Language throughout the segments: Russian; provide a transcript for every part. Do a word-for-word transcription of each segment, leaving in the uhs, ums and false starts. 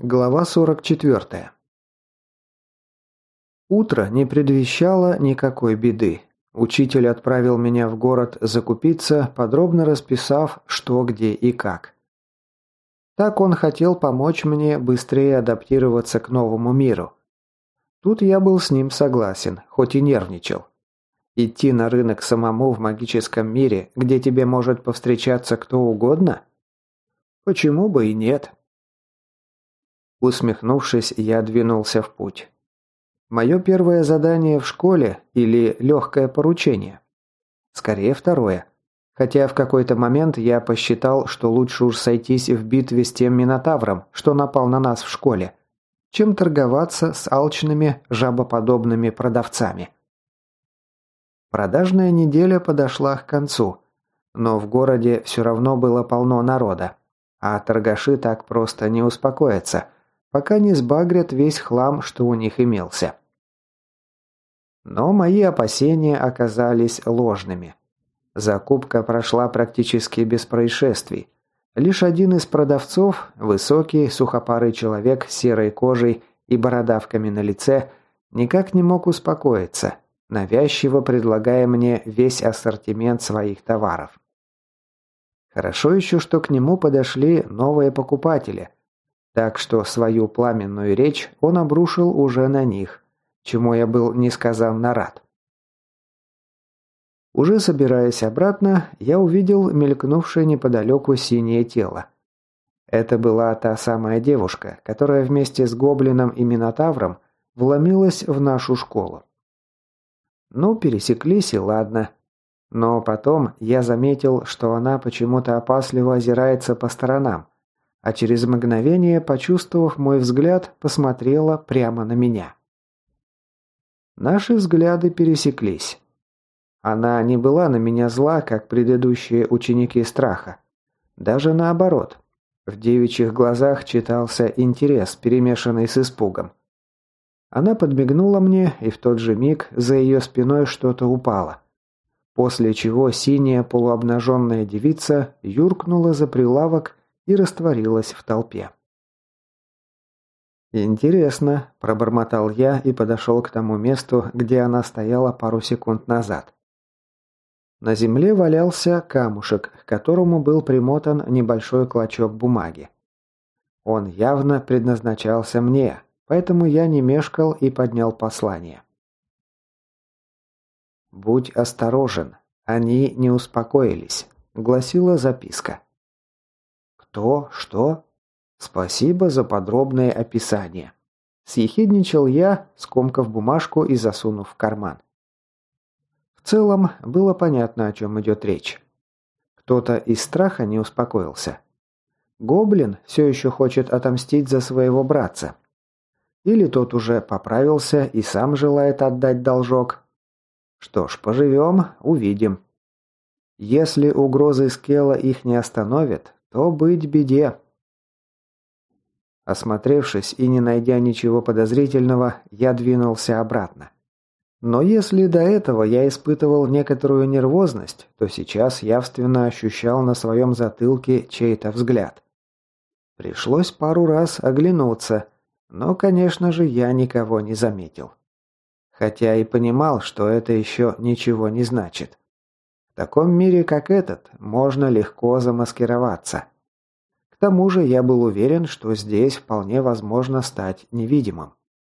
Глава сорок четвёртая. Утро не предвещало никакой беды. Учитель отправил меня в город закупиться, подробно расписав, что, где и как. Так он хотел помочь мне быстрее адаптироваться к новому миру. Тут я был с ним согласен, хоть и нервничал. Идти на рынок самому в магическом мире, где тебе может повстречаться кто угодно? Почему бы и нет? Усмехнувшись, я двинулся в путь. Мое первое задание в школе или легкое поручение? Скорее второе. Хотя в какой-то момент я посчитал, что лучше уж сойтись в битве с тем Минотавром, что напал на нас в школе, чем торговаться с алчными, жабоподобными продавцами. Продажная неделя подошла к концу, но в городе все равно было полно народа, а торгаши так просто не успокоятся, пока не сбагрят весь хлам, что у них имелся. Но мои опасения оказались ложными. Закупка прошла практически без происшествий. Лишь один из продавцов, высокий, сухопарый человек с серой кожей и бородавками на лице, никак не мог успокоиться, навязчиво предлагая мне весь ассортимент своих товаров. Хорошо еще, что к нему подошли новые покупатели, так что свою пламенную речь он обрушил уже на них, чему я был несказанно рад. Уже собираясь обратно, я увидел мелькнувшее неподалеку синее тело. Это была та самая девушка, которая вместе с гоблином и минотавром вломилась в нашу школу. Ну, пересеклись и ладно. Но потом я заметил, что она почему-то опасливо озирается по сторонам, а через мгновение, почувствовав мой взгляд, посмотрела прямо на меня. Наши взгляды пересеклись. Она не была на меня зла, как предыдущие ученики страха. Даже наоборот. В девичьих глазах читался интерес, перемешанный с испугом. Она подмигнула мне, и в тот же миг за ее спиной что-то упало. После чего синяя полуобнаженная девица юркнула за прилавок и растворилась в толпе. «Интересно», – пробормотал я и подошел к тому месту, где она стояла пару секунд назад. На земле валялся камушек, к которому был примотан небольшой клочок бумаги. Он явно предназначался мне, поэтому я не мешкал и поднял послание. «Будь осторожен, они не успокоились», – гласила записка. «Кто? Что?» «Спасибо за подробное описание», – съехидничал я, скомкав бумажку и засунув в карман. В целом, было понятно, о чем идет речь. Кто-то из страха не успокоился. Гоблин все еще хочет отомстить за своего братца. Или тот уже поправился и сам желает отдать должок. Что ж, поживем, увидим. Если угрозы Скелла их не остановят, то быть беде. Осмотревшись и не найдя ничего подозрительного, я двинулся обратно. Но если до этого я испытывал некоторую нервозность, то сейчас явственно ощущал на своем затылке чей-то взгляд. Пришлось пару раз оглянуться, но, конечно же, я никого не заметил. Хотя и понимал, что это еще ничего не значит. В таком мире, как этот, можно легко замаскироваться. К тому же я был уверен, что здесь вполне возможно стать невидимым.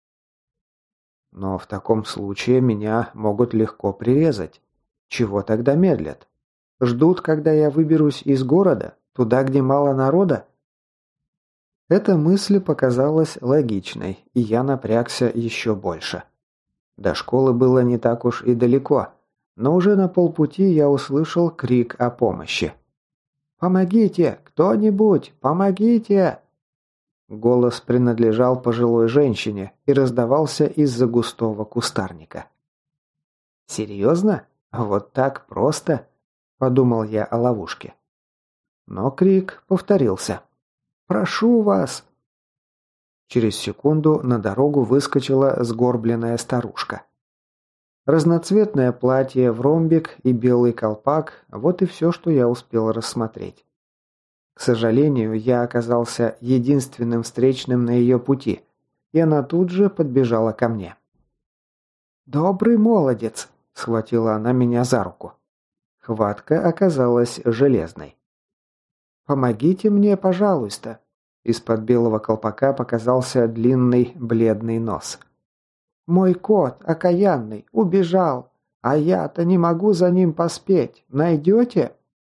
Но в таком случае меня могут легко прирезать. Чего тогда медлят? Ждут, когда я выберусь из города, туда, где мало народа? Эта мысль показалась логичной, и я напрягся еще больше. До школы было не так уж и далеко, но уже на полпути я услышал крик о помощи. «Помогите! Кто-нибудь! Помогите!» Голос принадлежал пожилой женщине и раздавался из-за густого кустарника. «Серьезно? Вот так просто?» – подумал я о ловушке. Но крик повторился. «Прошу вас!» Через секунду на дорогу выскочила сгорбленная старушка. Разноцветное платье в ромбик и белый колпак – вот и все, что я успел рассмотреть. К сожалению, я оказался единственным встречным на ее пути, и она тут же подбежала ко мне. «Добрый молодец!» – схватила она меня за руку. Хватка оказалась железной. «Помогите мне, пожалуйста!» Из-под белого колпака показался длинный бледный нос. «Мой кот, окаянный, убежал, а я-то не могу за ним поспеть. Найдете?»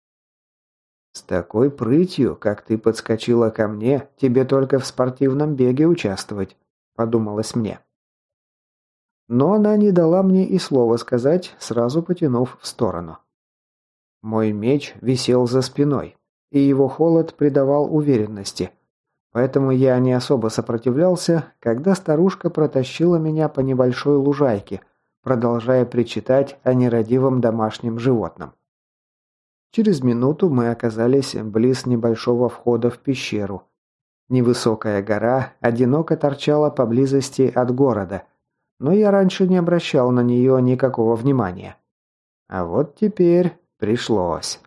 «С такой прытью, как ты подскочила ко мне, тебе только в спортивном беге участвовать», – подумалось мне. Но она не дала мне и слова сказать, сразу потянув в сторону. Мой меч висел за спиной, и его холод придавал уверенности, поэтому я не особо сопротивлялся, когда старушка протащила меня по небольшой лужайке, продолжая причитать о нерадивом домашнем животном. Через минуту мы оказались близ небольшого входа в пещеру. Невысокая гора одиноко торчала поблизости от города, но я раньше не обращал на нее никакого внимания. А вот теперь пришлось.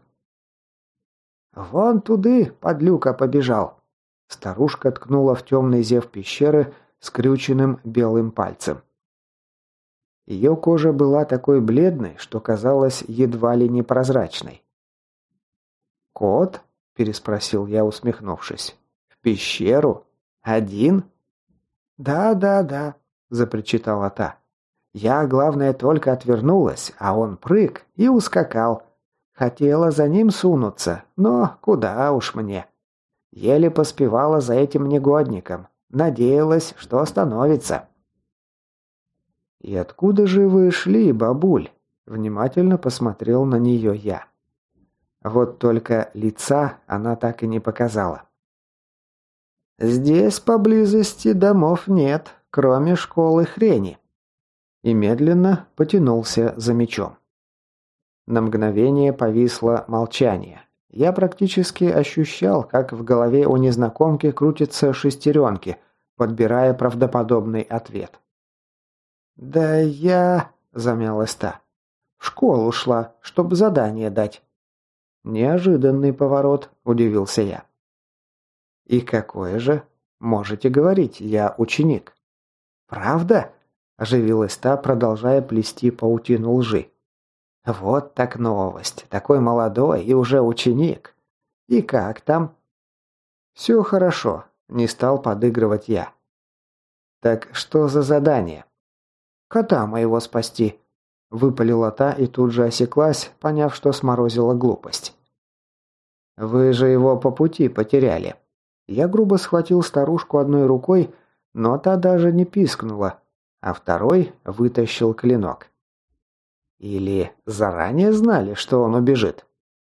«Вон туды, подлюка, побежал!» Старушка ткнула в темный зев пещеры скрюченным белым пальцем. Ее кожа была такой бледной, что казалась едва ли не прозрачной. «Кот?» – переспросил я, усмехнувшись. «В пещеру? Один?» «Да, да, да», – запричитала та. «Я, главное, только отвернулась, а он прыг и ускакал. Хотела за ним сунуться, но куда уж мне. Еле поспевала за этим негодником. Надеялась, что остановится». «И откуда же вы шли, бабуль?» – внимательно посмотрел на нее я. Вот только лица она так и не показала. «Здесь поблизости домов нет, кроме школы хрени». И медленно потянулся за мечом. На мгновение повисло молчание. Я практически ощущал, как в голове у незнакомки крутятся шестеренки, подбирая правдоподобный ответ. «Да я...» – замялась та. «В школу шла, чтобы задание дать». «Неожиданный поворот», – удивился я. «И какое же? Можете говорить, я ученик». «Правда?» – оживилась та, продолжая плести паутину лжи. «Вот так новость. Такой молодой и уже ученик. И как там?» «Все хорошо», – не стал подыгрывать я. «Так что за задание?» «Кота моего спасти», – выпалила та и тут же осеклась, поняв, что сморозила глупость. «Вы же его по пути потеряли». Я грубо схватил старушку одной рукой, но та даже не пискнула, а второй вытащил клинок. Или заранее знали, что он убежит?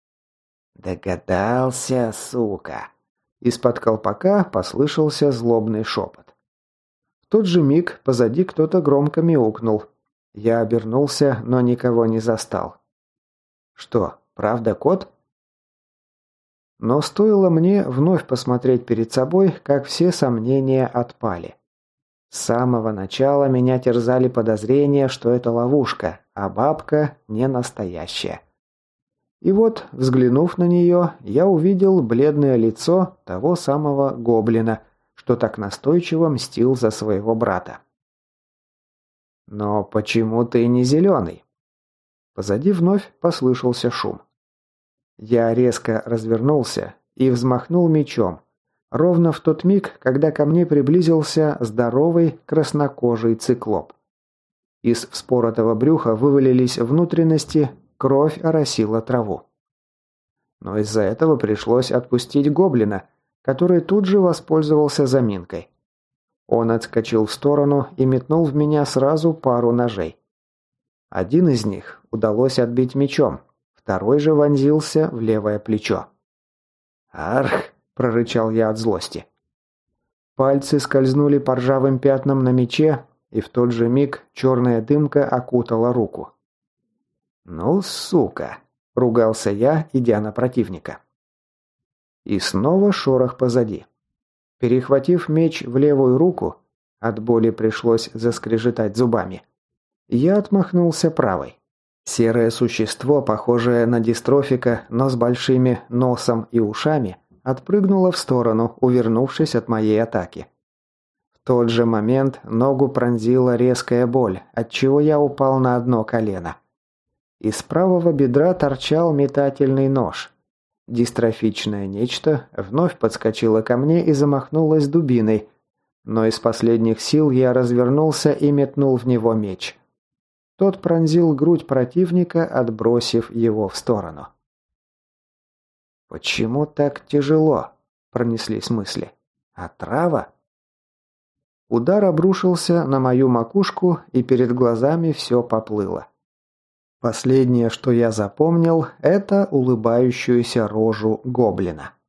«Догадался, сука!» Из-под колпака послышался злобный шепот. В тот же миг позади кто-то громко мяукнул. Я обернулся, но никого не застал. «Что, правда кот?» Но стоило мне вновь посмотреть перед собой, как все сомнения отпали. С самого начала меня терзали подозрения, что это ловушка, а бабка не настоящая. И вот, взглянув на нее, я увидел бледное лицо того самого гоблина, что так настойчиво мстил за своего брата. «Но почему ты не зеленый?» Позади вновь послышался шум. Я резко развернулся и взмахнул мечом, ровно в тот миг, когда ко мне приблизился здоровый краснокожий циклоп. Из вспоротого брюха вывалились внутренности, кровь оросила траву. Но из-за этого пришлось отпустить гоблина, который тут же воспользовался заминкой. Он отскочил в сторону и метнул в меня сразу пару ножей. Один из них удалось отбить мечом, второй же вонзился в левое плечо. «Арх!» – прорычал я от злости. Пальцы скользнули по ржавым пятнам на мече, и в тот же миг черная дымка окутала руку. «Ну, сука!» – ругался я, идя на противника. И снова шорох позади. Перехватив меч в левую руку, от боли пришлось заскрежетать зубами, я отмахнулся правой. Серое существо, похожее на дистрофика, но с большими носом и ушами, отпрыгнула в сторону, увернувшись от моей атаки. В тот же момент ногу пронзила резкая боль, отчего я упал на одно колено. Из правого бедра торчал метательный нож. Дистрофичное нечто вновь подскочило ко мне и замахнулось дубиной, но из последних сил я развернулся и метнул в него меч. Тот пронзил грудь противника, отбросив его в сторону. «Почему так тяжело?» – пронеслись мысли. «Отрава?» Удар обрушился на мою макушку, и перед глазами все поплыло. Последнее, что я запомнил, это улыбающуюся рожу гоблина.